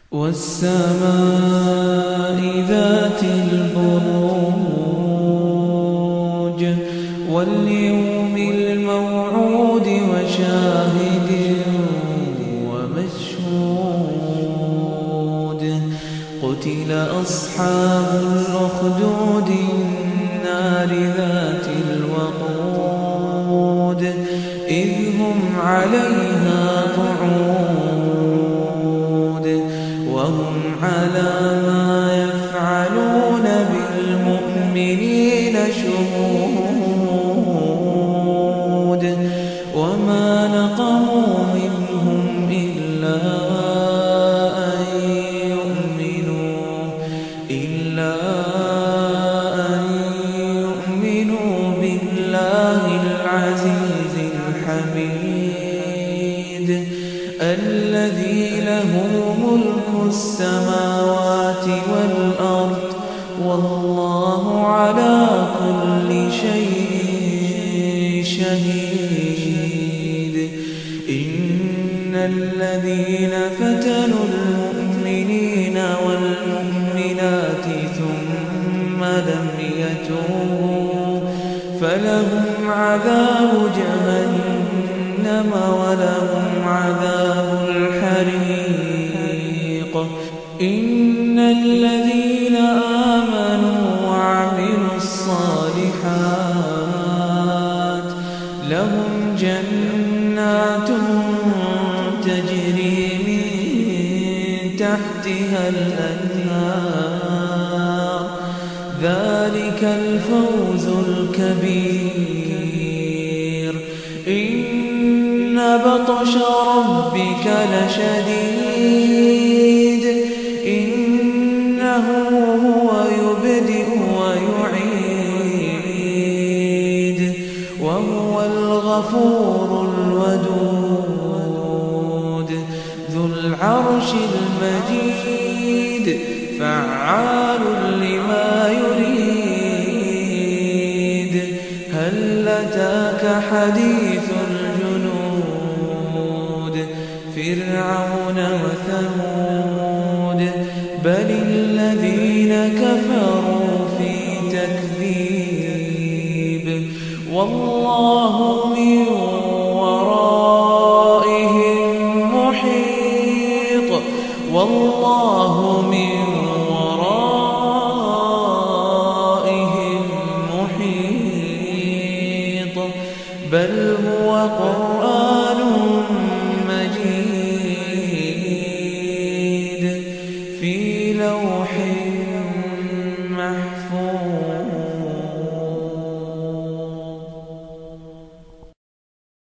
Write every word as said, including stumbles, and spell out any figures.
والسماء ذات البروج واليوم الموعود وشاهد ومشهود قتل أصحاب الأخدود النار ذات الوقود إذ هم عليها قعود وهم على ما يفعلون بالمؤمنين شهود وما نقموا منهم إلا أن يؤمنوا إلا أن يؤمنوا بالله العزيز الحميد الذي له ملك السماوات والأرض والله على كل شيء شهيد إن الذين فتنوا المؤمنين والمؤمنات ثم لم يتوبوا فلهم عذاب جهنم ولهم عذاب الحريق إن الذين آمنوا وعملوا الصالحات لهم جنات تجري من تحتها الأنهار ذلك الفوز الكبير إن بطش ربك لشديد إنه هو يبدئ ويعيد وهو الغفور الودود ذو العرش المجيد فعال لما يريد هل أتاك حديث الجنود فرعون وثمود بل الذين كفروا في تكذيب والله من ورائهم محيط والله من ورائهم محيط بل هو قرآن مجيد في لوح